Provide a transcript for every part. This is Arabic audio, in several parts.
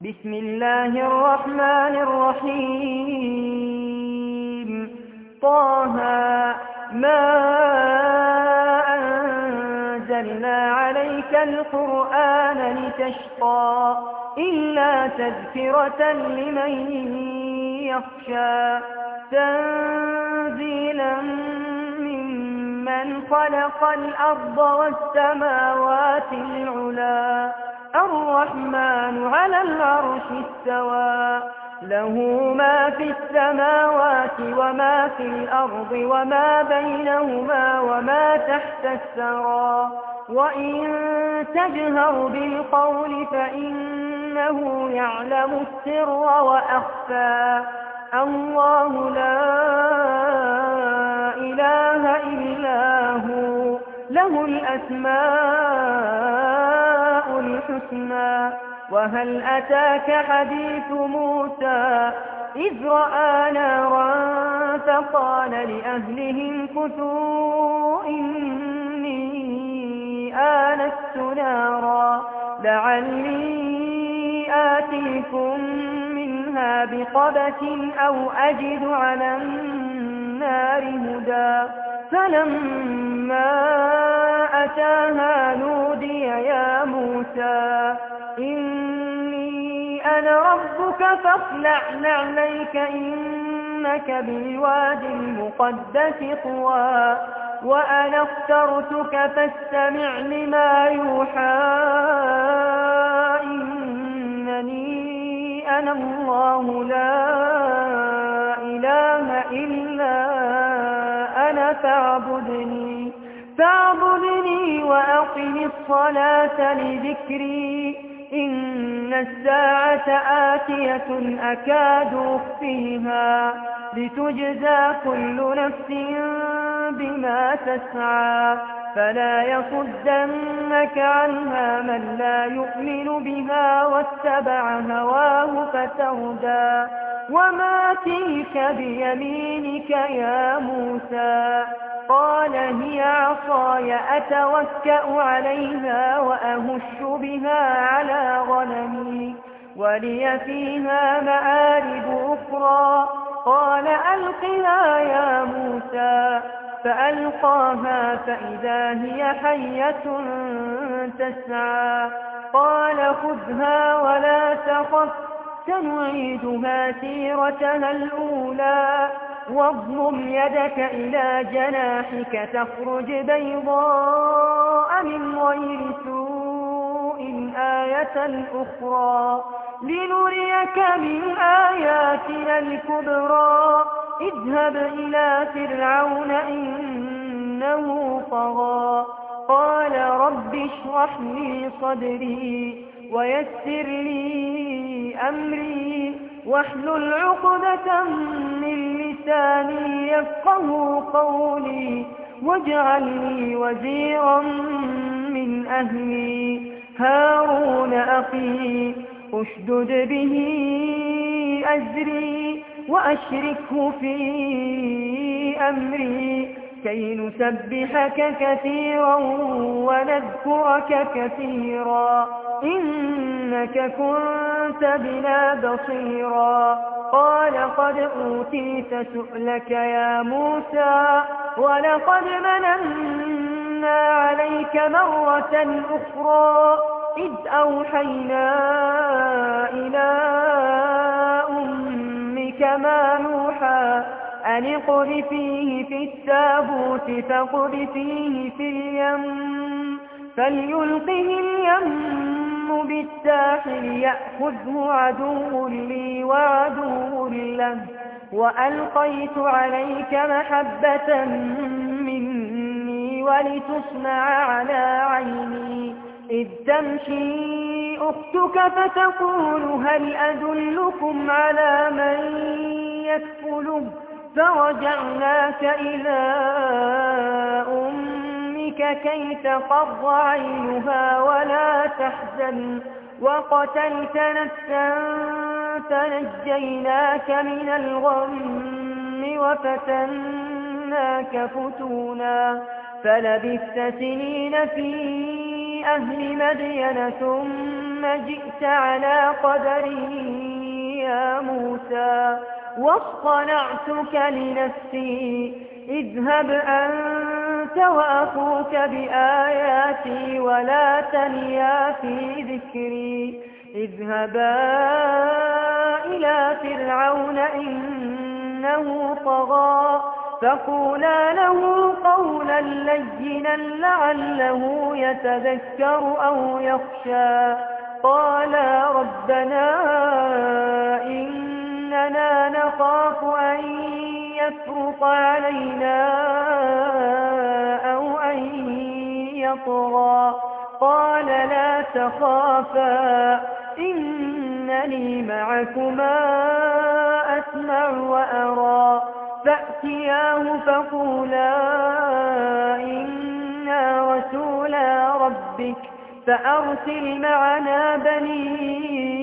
بسم الله الرحمن الرحيم طه ما أنزلنا عليك القرآن لتشقى إلا تذكرة لمن يخشى تنزيلا ممن خلق الأرض والسماوات العلى الرحمن على العرش استوى له ما في السماوات وما في الأرض وما بينهما وما تحت الثرى وإن تجهر بالقول فإنه يعلم السر وأخفى الله لا إله إلا هو له الأسماء الحسنى وهل أتاك حديث موسى إذ رأى نارا فقال لأهلهم كثوا إني آنست نارا لعلي آتيكم منها بقبس أو أجد على النار هدى فلما أتاها نودي يا موسى إني أنا ربك فاخلع نعليك إنك بالوادي المقدس طوى وأنا اخترتك فاستمع لما يوحى إنني أنا الله لا إله إلا أنا فاعبدني وأقم الصلاة لذكري إن الساعة آتية أكاد أخفيها لتجزى كل نفس بما تسعى فلا يصدنك عنها من لا يؤمن بها واتبع هواه فتردى وما تلك بيمينك يا موسى قال هي عصاي أتوكأ عليها وأهش بها على غنمي ولي فيها مآرب أخرى قال ألقها يا موسى فألقاها فإذا هي حية تسعى قال خذها ولا تخف سنعيدها سيرتها الأولى واضمم يدك إلى جناحك تخرج بيضاء من غير سوء آية أخرى لنريك من آياتنا الكبرى اذهب إلى فرعون إنه طغى قال رب اشرح لي صدري ويسر لي أمري واحلل عقدة من لساني يفقه قولي واجعل لي وزيرا من أهلي هارون أخي اشدد به أزري وأشركه في أمري كي نسبحك كثيرا ونذكرك كثيرا إنك كنت بنا بصيرا قال قد أوتيت سؤلك يا موسى ولقد مننا عليك مرة أخرى إذ أوحينا إلى أمك ما نوحى أن اقذفيه في التابوت فاقذفيه في اليم فليلقه اليم بالساحل يأخذه عدو لي وعدو له وألقيت عليك محبة مني ولتصنع على عيني إذ تمشي أختك فتقول هل أدلكم على من يكفله فرجعناك إلى أمك كي تقر عينها ولا تحزن وقتلت نفسا فنجيناك من الغم وفتناك فتونا فلبثت سنين في أهل مدين ثم جئت على قدري يا موسى واصطنعتك لنفسي اذهب أنت وأخوك بآياتي ولا تنيا في ذكري اذهبا إلى فرعون إنه طغى فقولا له قولا لينا لعله يتذكر أو يخشى قالا ربنا إننا نخاف أن يفرط علينا أو أن يطغى قال لا تخافا إنني معكما أسمع وأرى فأتياه فقولا إنا رسولا ربك فأرسل معنا بني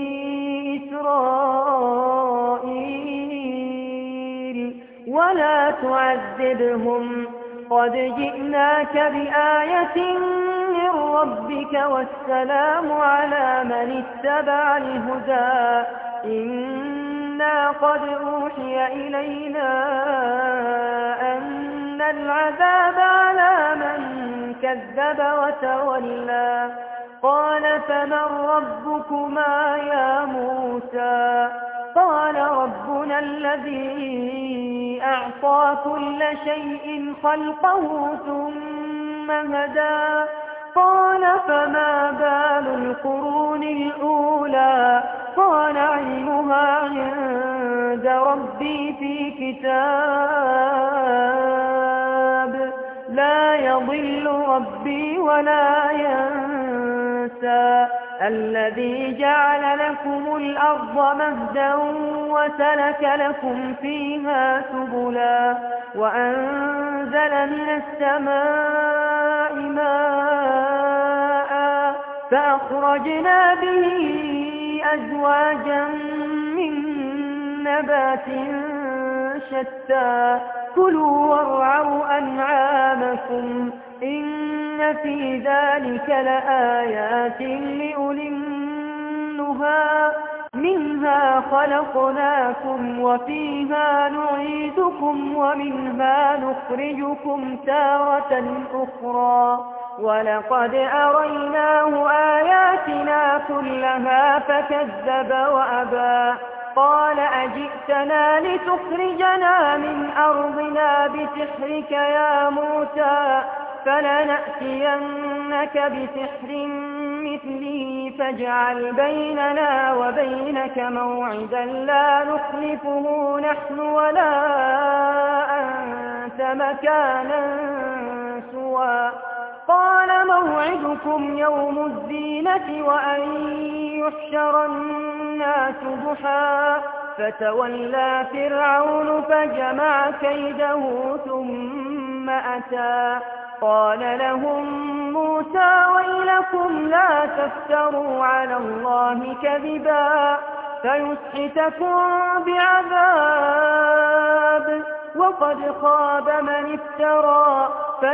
إسرائيل ولا تعذبهم قد جئناك بآية من ربك والسلام على من اتبع الهدى إنا قد أوحي إلينا أن العذاب على من كذب وتولى قال فمن ربكما يا موسى قال ربنا الذي أعطى كل شيء خلقه ثم هدى قال فما بال القرون الأولى قال علمها عند ربي في كتاب لا يضل ربي ولا ينسى الذي جعل لكم الأرض مهدا وسلك لكم فيها سبلا وأنزل من السماء ماء فأخرجنا به أزواجا من نبات شتى كلوا وارعوا أنعامكم إن في ذلك لآيات لأولي النهى منها خلقناكم وفيها نعيدكم ومنها نخرجكم تارة أخرى ولقد أريناه آياتنا كلها فكذب وأبى قال أجئتنا لتخرجنا من أرضنا بسحرك يا موسى فلنأتينك بسحر مثله فاجعل بيننا وبينك موعدا لا نخلفه نحن ولا أنت مكانا سوى قال موعدكم يوم الزينة وأن يحشر الناس ضحى فتولى فرعون فجمع كيده ثم أتى قال لهم موسى ويلكم لا تفتروا على الله كذبا فيسحتكم بعذاب وقد خاب من افترى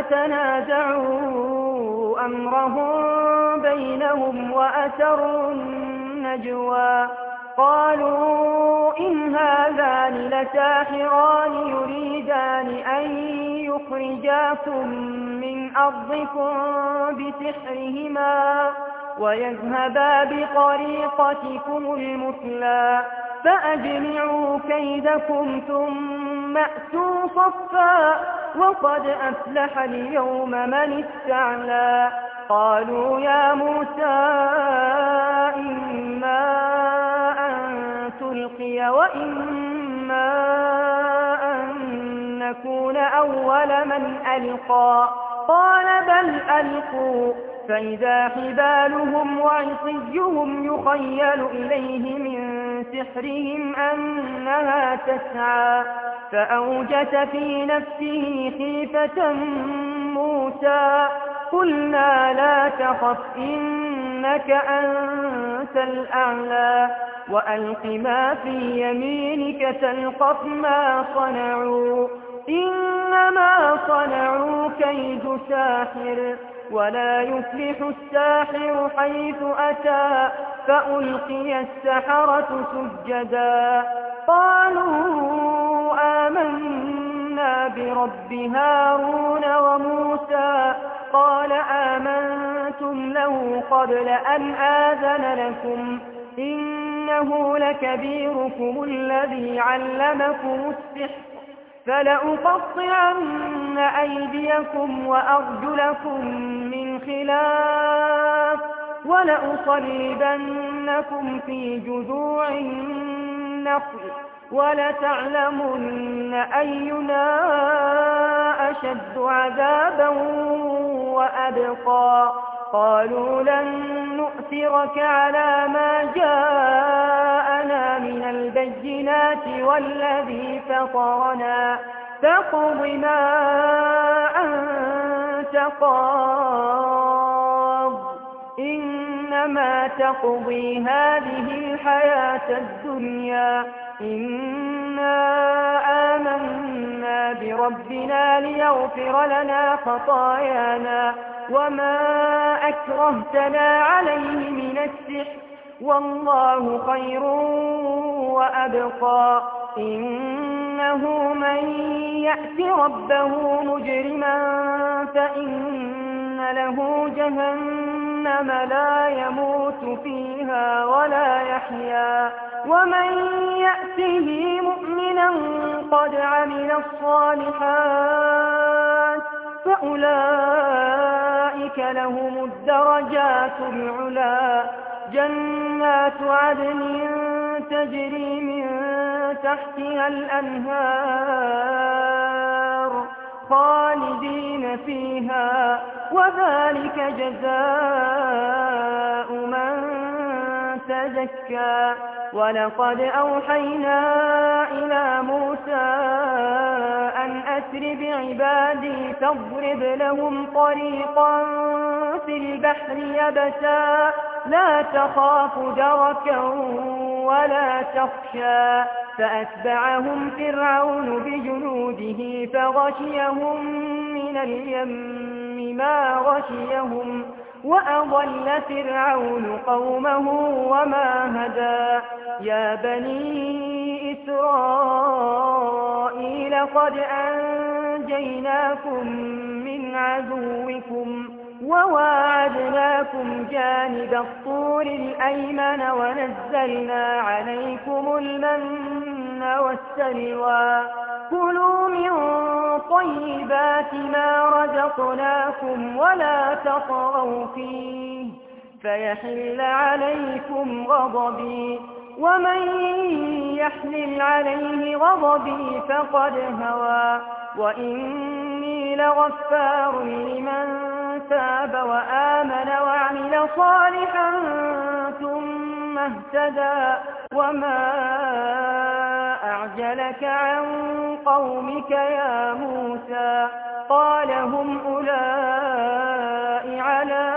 فتنازعوا أمرهم بينهم وأسروا النجوى قالوا إن هذان لساحران يريدان أن يخرجاكم من أرضكم بسحرهما ويذهبا بطريقتكم المثلى فأجمعوا كيدكم ثم أتوا صفا وقد أفلح اليوم من استعلى قالوا يا موسى إما أن تلقي وإما أن نكون أول من ألقى قال بل ألقوا فإذا حبالهم وعصيهم يخيل إليه من سحرهم أنها تسعى فأوجس في نفسه خيفة موسى قلنا لا تخف إنك أنت الأعلى وألق ما في يمينك تلقف ما صنعوا إنما صنعوا كيد ساحر ولا يفلح الساحر حيث أتى فألقي السحرة سجدا قالوا آمنا برب هارون وموسى قال آمنتم له قبل أن آذن لكم إنه لكبيركم الذي علمكم السحر فلأقطعن أيديكم وأرجلكم من خلاف ولأصلبنكم في جذوع النخل ولتعلمن أينا أشد عذابا وأبقى قالوا لن نؤثرك على ما جاءنا من البينات والذي فطرنا فاقض ما أنت قاض إنما تقضي هذه الحياة الدنيا إنا آمنا بربنا ليغفر لنا خطايانا وما أكرهتنا عليه من السحر والله خير وأبقى إنه من يأت ربه مجرما فإن له جهنم لا يموت فيها ولا يحيا ومن يأته مؤمنا قد عمل الصالحات فأولئك لهم الدرجات العلى جنات عدن تجري من تحتها الأنهار خالدين فيها وذلك جزاء من تزكى ولقد أوحينا إلى موسى أن أسر بعبادي فاضرب لهم طريقا في البحر يبسا لا تخاف دركا ولا تخشى فأتبعهم فرعون بجنوده فغشيهم من اليم ما غشيهم وأضل فرعون قومه وما هدى يا بني إسرائيل قد أنجيناكم من عدوكم وواعدناكم جانب الطور الأيمن ونزلنا عليكم المن والسلوى كلوا من طيبات ما رزقناكم ولا تطغوا فيه فيحل عليكم غضبي ومن يحلل عليه غضبي فقد هوى وإني لغفار لمن تاب وآمن وعمل صالحا ثم اهتدى وما أعجلك عن قومك يا موسى قال هم أولئك على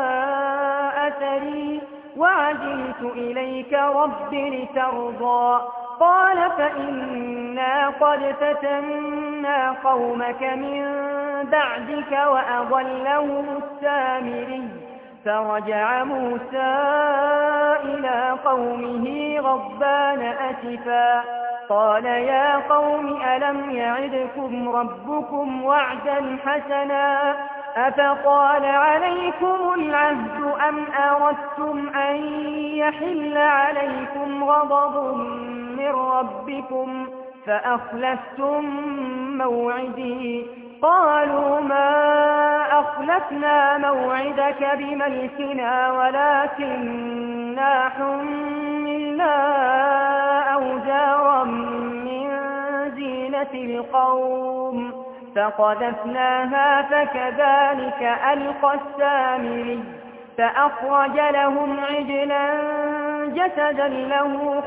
أثري وعجلت إليك رب لترضى قال فإنا قد فتنا قومك من بعدك وأضلهم السامري فرجع موسى إلى قومه غضبان أسفا قال يا قوم ألم يعدكم ربكم وعدا حسنا أفطال عليكم العهد أم أردتم أن يحل عليكم غضب من ربكم فأخلفتم موعدي قالوا ما أخلفنا موعدك بملكنا ولكننا حملنا أوزارا من زينة القوم فقذفناها فكذلك ألقى السامري فأخرج لهم عجلا جسدا له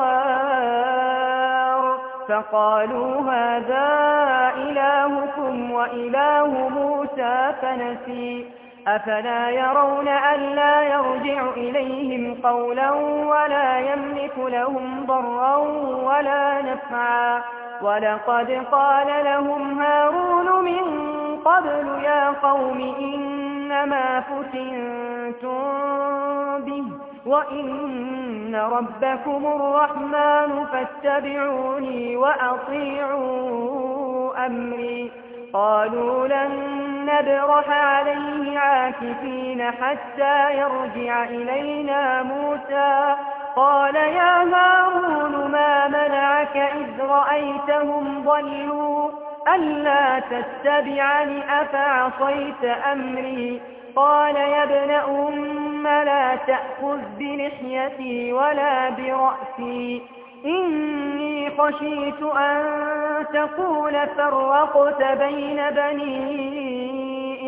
خوار فقالوا هذا إلهكم وإله موسى فنسي أفلا يرون ألا يرجع إليهم قولا ولا يملك لهم ضرا ولا نفعا ولقد قال لهم هارون من قبل يا قوم إن إنما فتنتم به وإن ربكم الرحمن فاتبعوني وأطيعوا أمري. قالوا لن نبرح عليه عاكفين حتى يرجع إلينا موسى. قال يا هارون ما منعك إذ رأيتهم ضلوا ألا تتبعني أفعصيت أمري. قال يا ابن أم لا تأخذ بلحيتي ولا برأسي إني خشيت أن تقول فرقت بين بني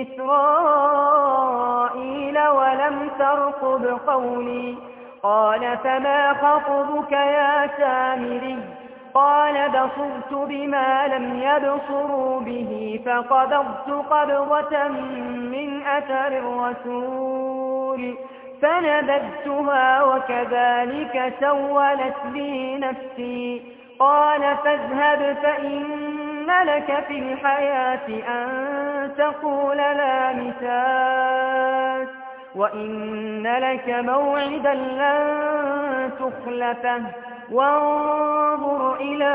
إسرائيل ولم ترقب قولي. قال فما خطبك يا سامري؟ قال بصرت بما لم يبصروا به فقبضت قبضة من أثر الرسول فنبذتها وكذلك سولت لي نفسي. قال فاذهب فإن لك في الحياة أن تقول لا مساس وإن لك موعدا لن تخلفه وانظر إلى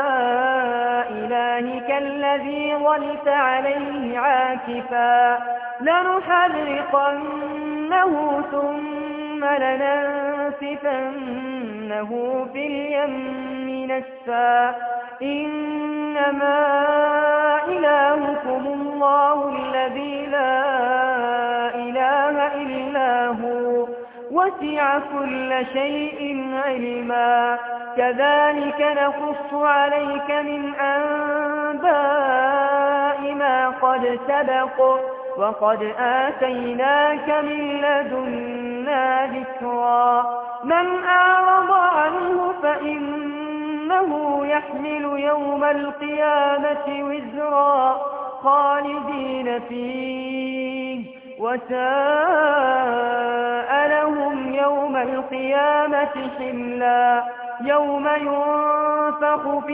إلهك الذي ظلت عليه عاكفا لنحرقنه ثم لننسفنه في اليم نسفا. إنما إلهكم الله الذي لا إله إلا هو وسع كل شيء علما. كذلك نقص عليك من أنباء ما قد سبق وقد آتيناك من لدنا ذكرا. من أعرض عنه فإنه يحمل يوم القيامة وزرا خالدين فيه وساء لهم يوم القيامة حملا. يوم ينفخ في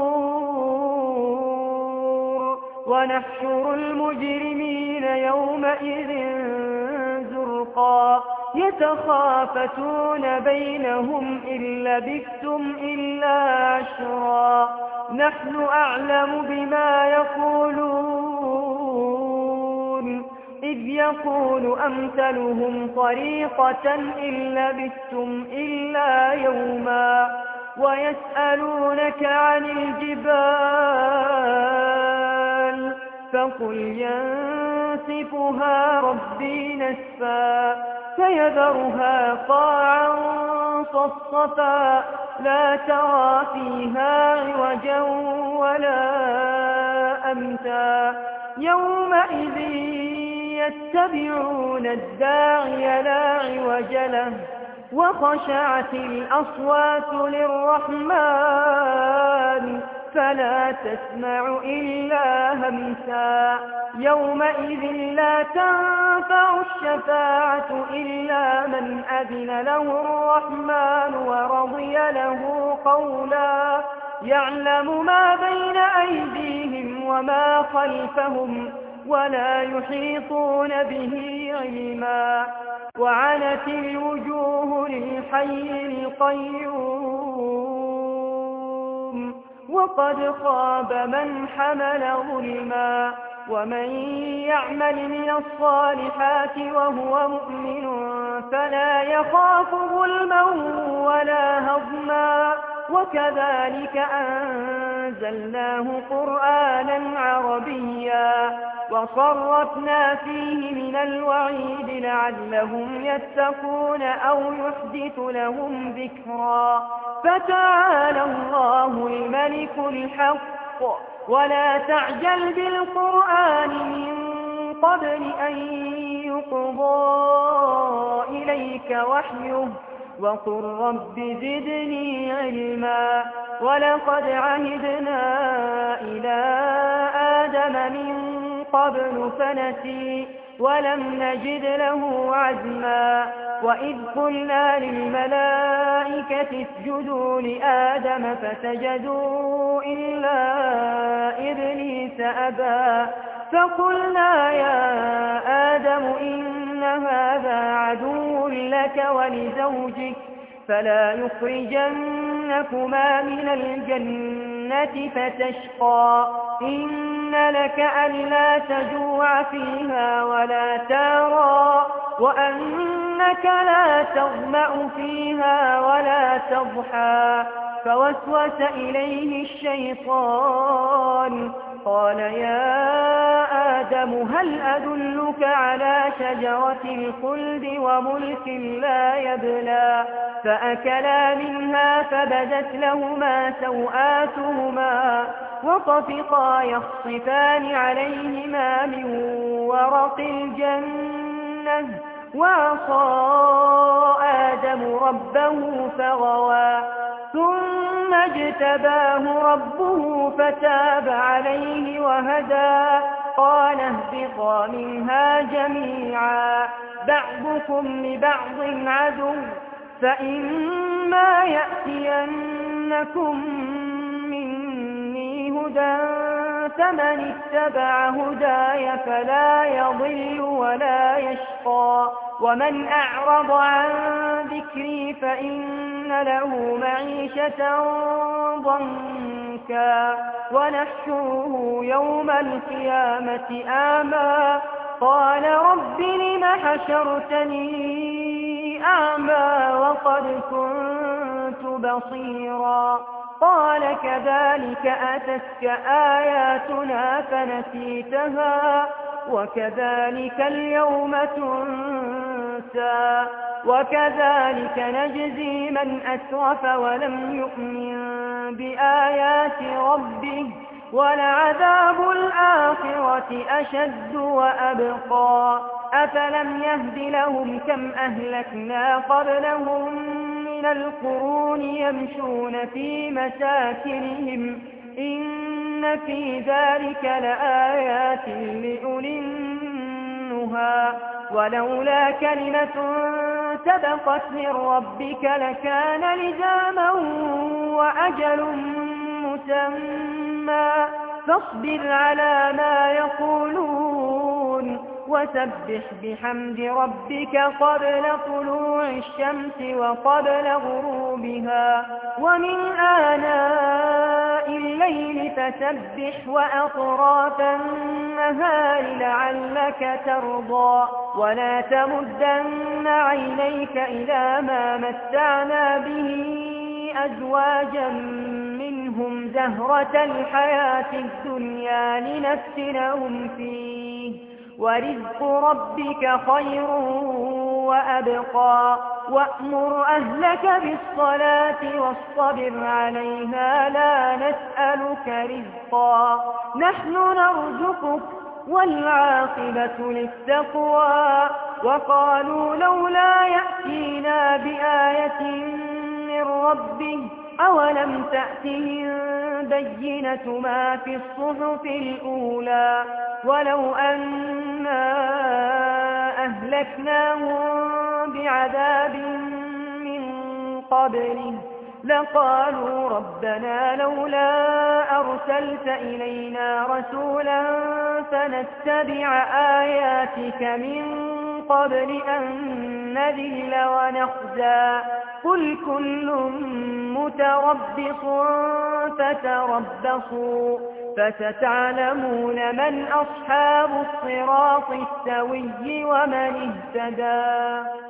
الصور ونحشر المجرمين يومئذ زرقا. يتخافتون بينهم إن لبثتم إلا عشرا. نحن أعلم بما يقولون إذ يقول أمثلهم طريقة إن لبثتم إلا يوما. ويسألونك عن الجبال فقل ينسفها ربي نسفا فيذرها قاعا صفصفا لا ترى فيها عوجا ولا أمتا. يومئذ يتبعون الداعي لا عوج له وخشعت الأصوات للرحمن فلا تسمع إلا همسا. يومئذ لا تنفع الشفاعة إلا من أذن له الرحمن ورضي له قولا. يعلم ما بين أيديهم وما خلفهم ولا يحيطون به علما. وعنت الوجوه للحي القيوم وقد خاب من حمل ظلما. ومن يعمل من الصالحات وهو مؤمن فلا يخاف ظلما ولا هضما. وكذلك أنزلناه قرآنا عربيا وصرفنا فيه من الوعيد لعلهم يتقون أو يحدث لهم ذكرا. فتعالى الله الملك الحق ولا تعجل بالقرآن من قبل أن يقضى إليك وحيه وقل رب زدني علما. ولقد عهدنا إلى آدم من قبل فنسي ولم نجد له عزما. وإذ قلنا للملائكة اسجدوا لآدم فسجدوا إلا إبليس أبى فقلنا يا آدم إن هذا عدو لك ولزوجك فلا يخرجنكما من الجنة فتشقى إن لك ألا تجوع فيها ولا تارى وأنك لا تظمأ فيها ولا تضحى فوسوس إليه الشيطان قال يا آدم هل أدلك على شجرة الخلد وملك لا يبلى فأكلا منها فبدت لهما سوآتهما وطفقا يخصفان عليهما من ورق الجنة وعصى آدم ربه فغوى ثم اجتباه ربه فتاب عليه وهدى قال اهبطا منها جميعا بعضكم لبعض عدو فإما يأتينكم مني هدى فمن اتبع هداي فلا يضل ولا يشقى ومن أعرض عن ذكري فإن له معيشة ضنكا ونحشره يوم القيامة أعمى قال رب لم حشرتني أعمى وقد كنت بصيرا قال كذلك أتتك آياتنا فنسيتها وكذلك اليوم تنسى وكذلك نجزي من أسرف ولم يؤمن بآيات ربه ولعذاب الآخرة أشد وأبقى أفلم يهد لهم كم أهلكنا قبلهم من القرون يمشون في مساكنهم إن في ذلك لآيات لأولي النهى ولولا كلمة سبقت من ربك لكان لزاما وأجل مسمى فاصبر على ما يقولون وسبح بحمد ربك قبل طلوع الشمس وقبل غروبها ومن آناء الليل فسبح وأطراف النهار لعلك ترضى ولا تمدن عينيك إلى ما متعنا به أزواجا منهم زهرة الحياة الدنيا لنفتنهم فيه ورزق ربك خير وأبقى وأمر أهلك بالصلاة واصطبر عليها لا نسألك رزقا نحن نرزقك والعاقبة للتقوى وقالوا لولا يأتينا بآية من ربه أولم تأتهم بينة ما في الصحف الأولى ولو أنا أهلكناهم بعذاب من قبله لقالوا ربنا لولا أرسلت إلينا رسولا فنتبع آياتك من قبل أن نذل ونخزى قل كل متربص فتربصوا فستعلمون من أصحاب الصراط السوي ومن اهتدى